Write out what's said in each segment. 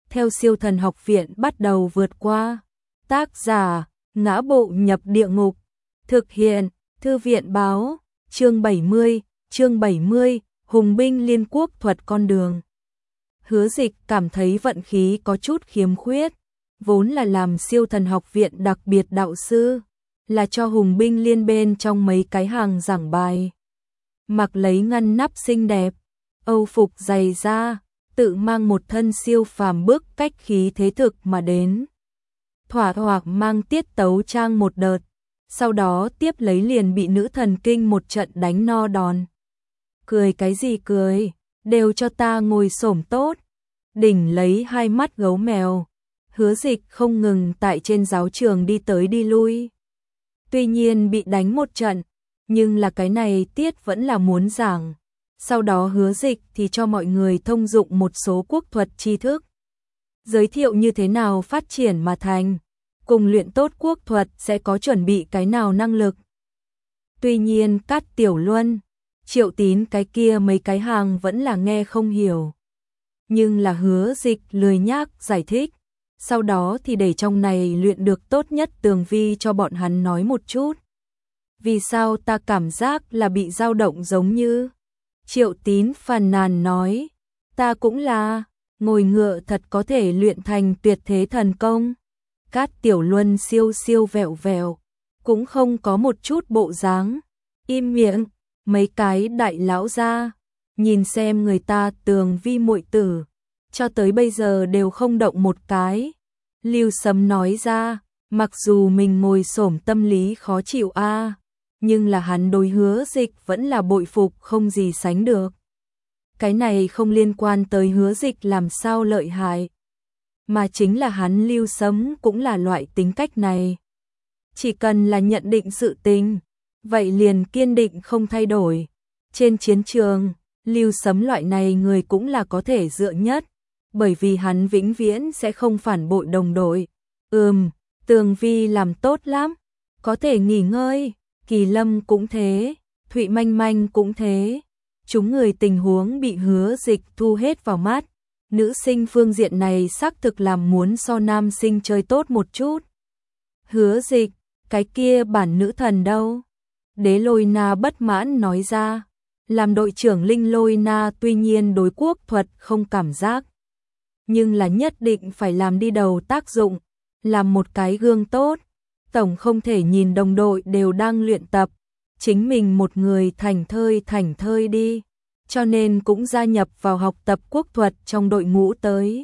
theo siêu thần học viện bắt đầu vượt qua. Tác giả, Ngã Bộ Nhập Địa Ngục. Thực hiện, Thư viện Báo. Chương 70, Hùng binh liên quốc thuật con đường. Hứa Dịch cảm thấy vận khí có chút khiếm khuyết, vốn là làm siêu thần học viện đặc biệt đạo sư, là cho hùng binh liên bên trong mấy cái hàng giảng bài. Mặc lấy ngăn nắp xinh đẹp, âu phục dày da, tự mang một thân siêu phàm bước cách khí thế thực mà đến. Thỏa hoặc mang tiết tấu trang một đợt, sau đó tiếp lấy liền bị nữ thần kinh một trận đánh no đòn. Cười cái gì cười, đều cho ta ngồi xổm tốt. Đỉnh lấy hai mắt gấu mèo, Hứa Dịch không ngừng tại trên giáo trường đi tới đi lui. Tuy nhiên bị đánh một trận, nhưng là cái này tiết vẫn là muốn giảng. Sau đó Hứa Dịch thì cho mọi người thông dụng một số quốc thuật tri thức. Giới thiệu như thế nào phát triển mà thành, cùng luyện tốt quốc thuật sẽ có chuẩn bị cái nào năng lực. Tuy nhiên Cát Tiểu Luân, Triệu Tín cái kia mấy cái hàng vẫn là nghe không hiểu. Nhưng là Hứa Dịch lười nhác giải thích, sau đó thì để trong này luyện được tốt nhất tường vi cho bọn hắn nói một chút. Vì sao ta cảm giác là bị dao động giống như... Triệu Tín phàn nàn nói, ta cũng là, ngồi ngựa thật có thể luyện thành tuyệt thế thần công. Cát Tiểu Luân siêu siêu vẹo vẹo, cũng không có một chút bộ dáng. Im miệng, mấy cái đại lão gia, nhìn xem người ta tường vi muội tử, cho tới bây giờ đều không động một cái. Lưu Sấm nói ra, mặc dù mình ngồi xổm tâm lý khó chịu nhưng là hắn đối Hứa Dịch vẫn là bội phục không gì sánh được. Cái này không liên quan tới Hứa Dịch làm sao lợi hại, mà chính là hắn Lưu Sấm cũng là loại tính cách này. Chỉ cần là nhận định sự tình, vậy liền kiên định không thay đổi. Trên chiến trường, Lưu Sấm loại này người cũng là có thể dựa nhất, bởi vì hắn vĩnh viễn sẽ không phản bội đồng đội. Tường vi làm tốt lắm, có thể nghỉ ngơi. Kỳ Lâm cũng thế, Thụy Manh Manh cũng thế. Chúng người tình huống bị Hứa Dịch thu hết vào mắt. Nữ sinh phương diện này xác thực làm muốn so nam sinh chơi tốt một chút. Hứa Dịch, cái kia bản nữ thần đâu? Đế Lôi Na bất mãn nói ra. Làm đội trưởng Linh Lôi Na tuy nhiên đối quốc thuật không cảm giác, nhưng là nhất định phải làm đi đầu tác dụng, làm một cái gương tốt. Tổng không thể nhìn đồng đội đều đang luyện tập, chính mình một người thảnh thơi đi, cho nên cũng gia nhập vào học tập quốc thuật trong đội ngũ tới.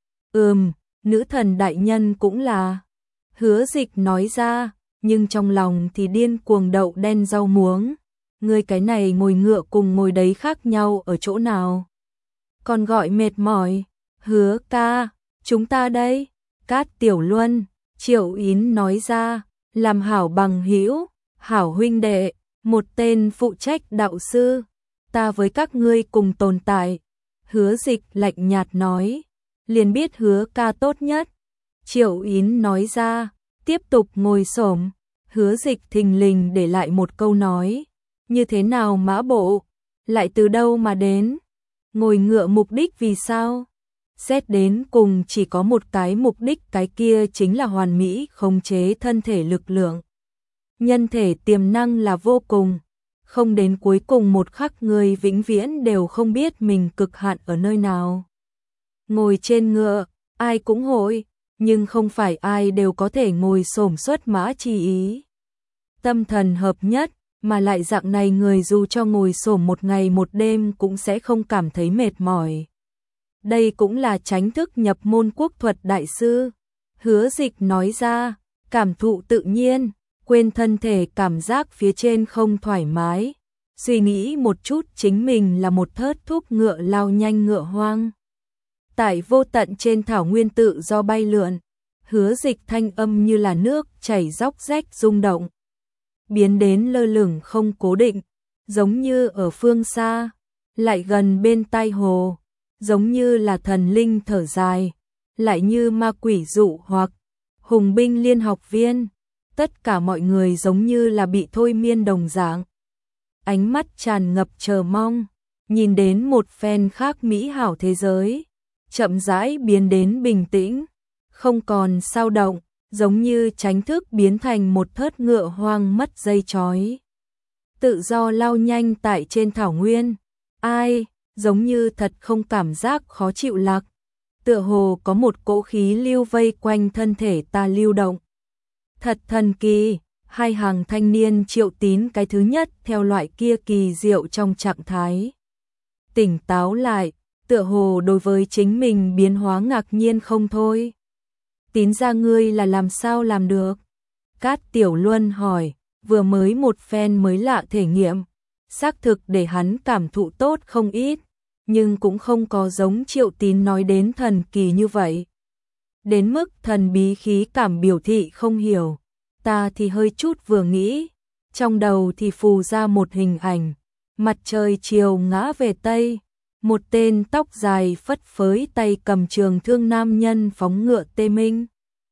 Nữ thần đại nhân cũng là, Hứa Dịch nói ra, nhưng trong lòng thì điên cuồng đậu đen rau muống. Ngươi cái này ngồi ngựa cùng ngồi đấy khác nhau ở chỗ nào? Còn gọi mệt mỏi, Hứa ca, chúng ta đây. Cát Tiểu Luân, Triệu Yến nói ra, làm hảo bằng hữu, hảo huynh đệ, một tên phụ trách đạo sư, ta với các ngươi cùng tồn tại. Hứa Dịch lạnh nhạt nói, liền biết Hứa ca tốt nhất. Triệu Yến nói ra, tiếp tục ngồi xổm. Hứa Dịch thình lình để lại một câu nói, như thế nào Mã Bộ, lại từ đâu mà đến? Ngồi ngựa mục đích vì sao? Xét đến cùng chỉ có một cái mục đích, cái kia chính là hoàn mỹ khống chế thân thể lực lượng. Nhân thể tiềm năng là vô cùng, không đến cuối cùng một khắc người vĩnh viễn đều không biết mình cực hạn ở nơi nào. Ngồi trên ngựa, ai cũng hội, nhưng không phải ai đều có thể ngồi xổm xuất mã chi ý. Tâm thần hợp nhất, mà lại dạng này người dù cho ngồi xổm một ngày một đêm cũng sẽ không cảm thấy mệt mỏi. Đây cũng là chánh thức nhập môn quốc thuật đại sư. Hứa Dịch nói ra, cảm thụ tự nhiên, quên thân thể cảm giác phía trên không thoải mái. Suy nghĩ một chút chính mình là một thớt thúc ngựa lao nhanh ngựa hoang. Tại vô tận trên thảo nguyên tự do bay lượn, Hứa Dịch thanh âm như là nước chảy róc rách rung động. Biến đến lơ lửng không cố định, giống như ở phương xa, lại gần bên tai hồ. Giống như là thần linh thở dài, lại như ma quỷ dụ hoặc hùng binh liên học viên. Tất cả mọi người giống như là bị thôi miên đồng dạng. Ánh mắt tràn ngập chờ mong, nhìn đến một phen khác mỹ hảo thế giới. chậm rãi biến đến bình tĩnh, không còn sao động, giống như tránh thức biến thành một thớt ngựa hoang mất dây trói. Tự do lao nhanh tại trên thảo nguyên, ai, giống như thật không cảm giác khó chịu lạc. Tựa hồ có một cỗ khí lưu vây quanh thân thể ta lưu động. Thật thần kỳ, hai hàng thanh niên Triệu Tín cái thứ nhất theo loại kia kỳ diệu trong trạng thái. Tỉnh táo lại, tựa hồ đối với chính mình biến hóa ngạc nhiên không thôi. Tín ra ngươi là làm sao làm được? Cát Tiểu Luân hỏi, vừa mới một phen mới lạ thể nghiệm, xác thực để hắn cảm thụ tốt không ít, nhưng cũng không có giống Triệu Tín nói đến thần kỳ như vậy. Đến mức thần bí khí cảm biểu thị không hiểu, ta thì hơi chút vừa nghĩ, trong đầu thì phù ra một hình ảnh, mặt trời chiều ngã về Tây, một tên tóc dài phất phới tay cầm trường thương nam nhân phóng ngựa tê minh.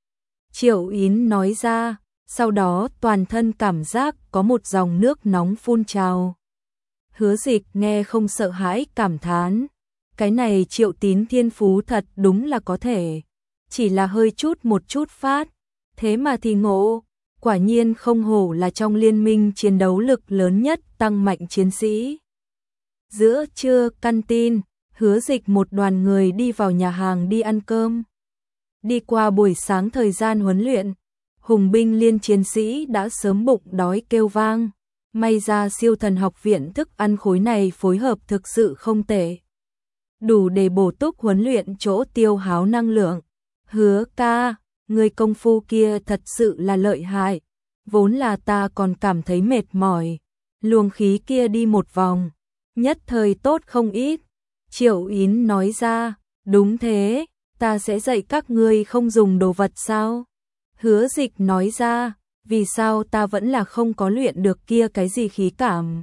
Triệu Yến nói ra, sau đó toàn thân cảm giác có một dòng nước nóng phun trào. Hứa Dịch nghe không sợ hãi cảm thán, cái này Triệu Tín thiên phú thật đúng là có thể, chỉ là hơi chút một chút phát, thế mà thì ngộ, quả nhiên không hổ là trong liên minh chiến đấu lực lớn nhất tăng mạnh chiến sĩ. Giữa trưa căn tin, Hứa Dịch một đoàn người đi vào nhà hàng đi ăn cơm. Đi qua buổi sáng thời gian huấn luyện, hùng binh liên chiến sĩ đã sớm bụng đói kêu vang. May ra siêu thần học viện thức ăn khối này phối hợp thực sự không tệ. Đủ để bổ túc huấn luyện chỗ tiêu hao năng lượng. Hứa ca, người công phu kia thật sự là lợi hại. Vốn là ta còn cảm thấy mệt mỏi. Luồng khí kia đi một vòng, nhất thời tốt không ít. Triệu Yến nói ra, đúng thế, ta sẽ dạy các ngươi không dùng đồ vật sao? Hứa Dịch nói ra, vì sao ta vẫn là không có luyện được kia cái gì khí cảm?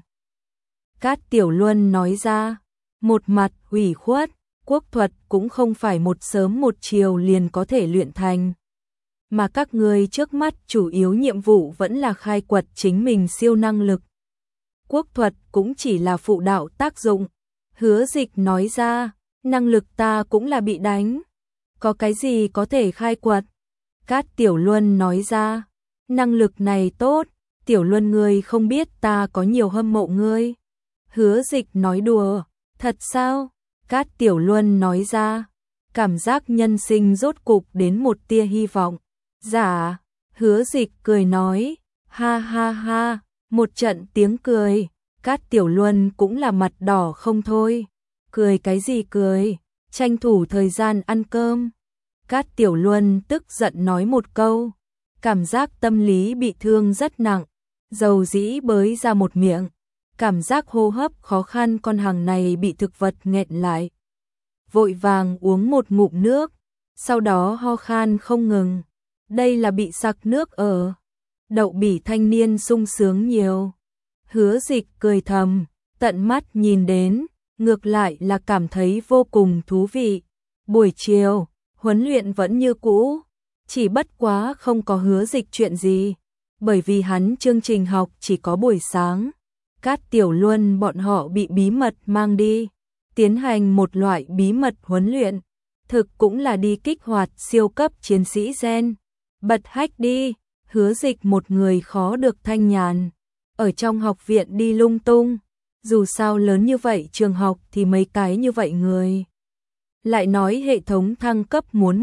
Cát Tiểu Luân nói ra, một mặt ủy khuất, quốc thuật cũng không phải một sớm một chiều liền có thể luyện thành. Mà các ngươi trước mắt chủ yếu nhiệm vụ vẫn là khai quật chính mình siêu năng lực. Quốc thuật cũng chỉ là phụ đạo tác dụng. Hứa Dịch nói ra, năng lực ta cũng là bị đánh. Có cái gì có thể khai quật? Cát Tiểu Luân nói ra, năng lực này tốt, Tiểu Luân ngươi không biết ta có nhiều hâm mộ ngươi. Hứa Dịch nói đùa, thật sao? Cát Tiểu Luân nói ra, cảm giác nhân sinh rốt cục đến một tia hy vọng. Dạ, Hứa Dịch cười nói, ha ha ha, một trận tiếng cười, Cát Tiểu Luân cũng là mặt đỏ không thôi. Cười cái gì cười, tranh thủ thời gian ăn cơm. Cát Tiểu Luân tức giận nói một câu, cảm giác tâm lý bị thương rất nặng, dầu dĩ bới ra một miệng, cảm giác hô hấp khó khăn con hàng này bị thực vật nghẹn lại. Vội vàng uống một ngụm nước, sau đó ho khan không ngừng, đây là bị sặc nước ở. Đậu bỉ thanh niên sung sướng nhiều. Hứa Dịch cười thầm, tận mắt nhìn đến, ngược lại là cảm thấy vô cùng thú vị. Buổi chiều, huấn luyện vẫn như cũ, chỉ bất quá không có Hứa Dịch chuyện gì, bởi vì hắn chương trình học chỉ có buổi sáng. Cát Tiểu Luân bọn họ bị bí mật mang đi, tiến hành một loại bí mật huấn luyện, thực cũng là đi kích hoạt siêu cấp chiến sĩ gen. Bật hách đi, Hứa Dịch một người khó được thanh nhàn, ở trong học viện đi lung tung, dù sao lớn như vậy trường học thì mấy cái như vậy người. Lại nói hệ thống thăng cấp muốn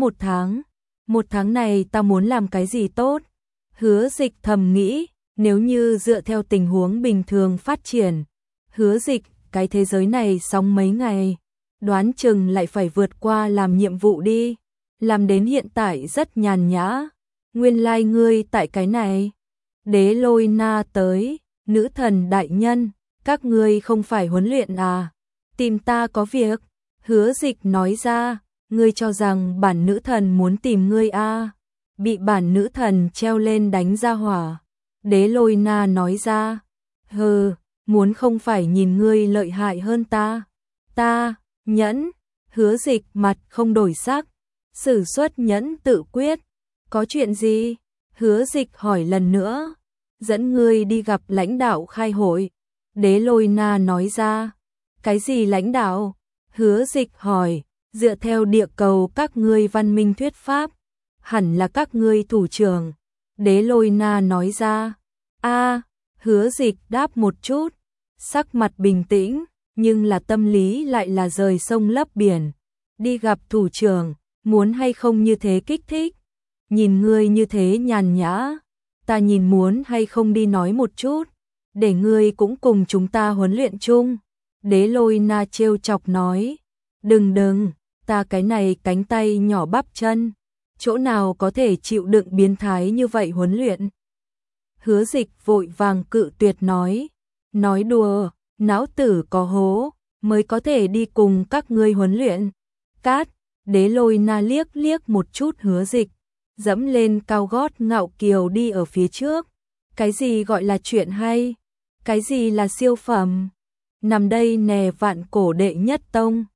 một tháng này ta muốn làm cái gì tốt? Hứa Dịch thầm nghĩ, nếu như dựa theo tình huống bình thường phát triển, Hứa Dịch cái thế giới này sống mấy ngày, đoán chừng lại phải vượt qua làm nhiệm vụ đi, làm đến hiện tại rất nhàn nhã. Nguyên lai ngươi tại cái này. Đế Lôi Na tới, nữ thần đại nhân, các ngươi không phải huấn luyện à? Tìm ta có việc. Hứa Dịch nói ra, ngươi cho rằng bản nữ thần muốn tìm ngươi à? Bị bản nữ thần treo lên đánh ra hỏa. Đế Lôi Na nói ra, hừ, muốn không phải nhìn ngươi lợi hại hơn ta. Ta, nhẫn. Hứa Dịch mặt không đổi sắc, sử xuất nhẫn tự quyết. Có chuyện gì? Hứa Dịch hỏi lần nữa. Dẫn ngươi đi gặp lãnh đạo khai hội. Đế Lôi Na nói ra. Cái gì lãnh đạo? Hứa Dịch hỏi. Dựa theo địa cầu các ngươi văn minh thuyết pháp, hẳn là các ngươi thủ trưởng. Đế Lôi Na nói ra. Hứa Dịch đáp một chút, sắc mặt bình tĩnh, nhưng là tâm lý lại là rời sông lấp biển. Đi gặp thủ trưởng, muốn hay không như thế kích thích? Nhìn ngươi như thế nhàn nhã, ta nhìn muốn hay không đi nói một chút, để ngươi cũng cùng chúng ta huấn luyện chung. Đế Lôi Na trêu chọc nói, đừng, ta cái này cánh tay nhỏ bắp chân, chỗ nào có thể chịu đựng biến thái như vậy huấn luyện. Hứa Dịch vội vàng cự tuyệt nói đùa, não tử có hố, mới có thể đi cùng các ngươi huấn luyện. Cát, Đế Lôi Na liếc một chút Hứa Dịch, dẫm lên cao gót ngạo kiều đi ở phía trước. Cái gì gọi là chuyện hay? Cái gì là siêu phẩm? Nằm đây nè vạn cổ đệ nhất tông.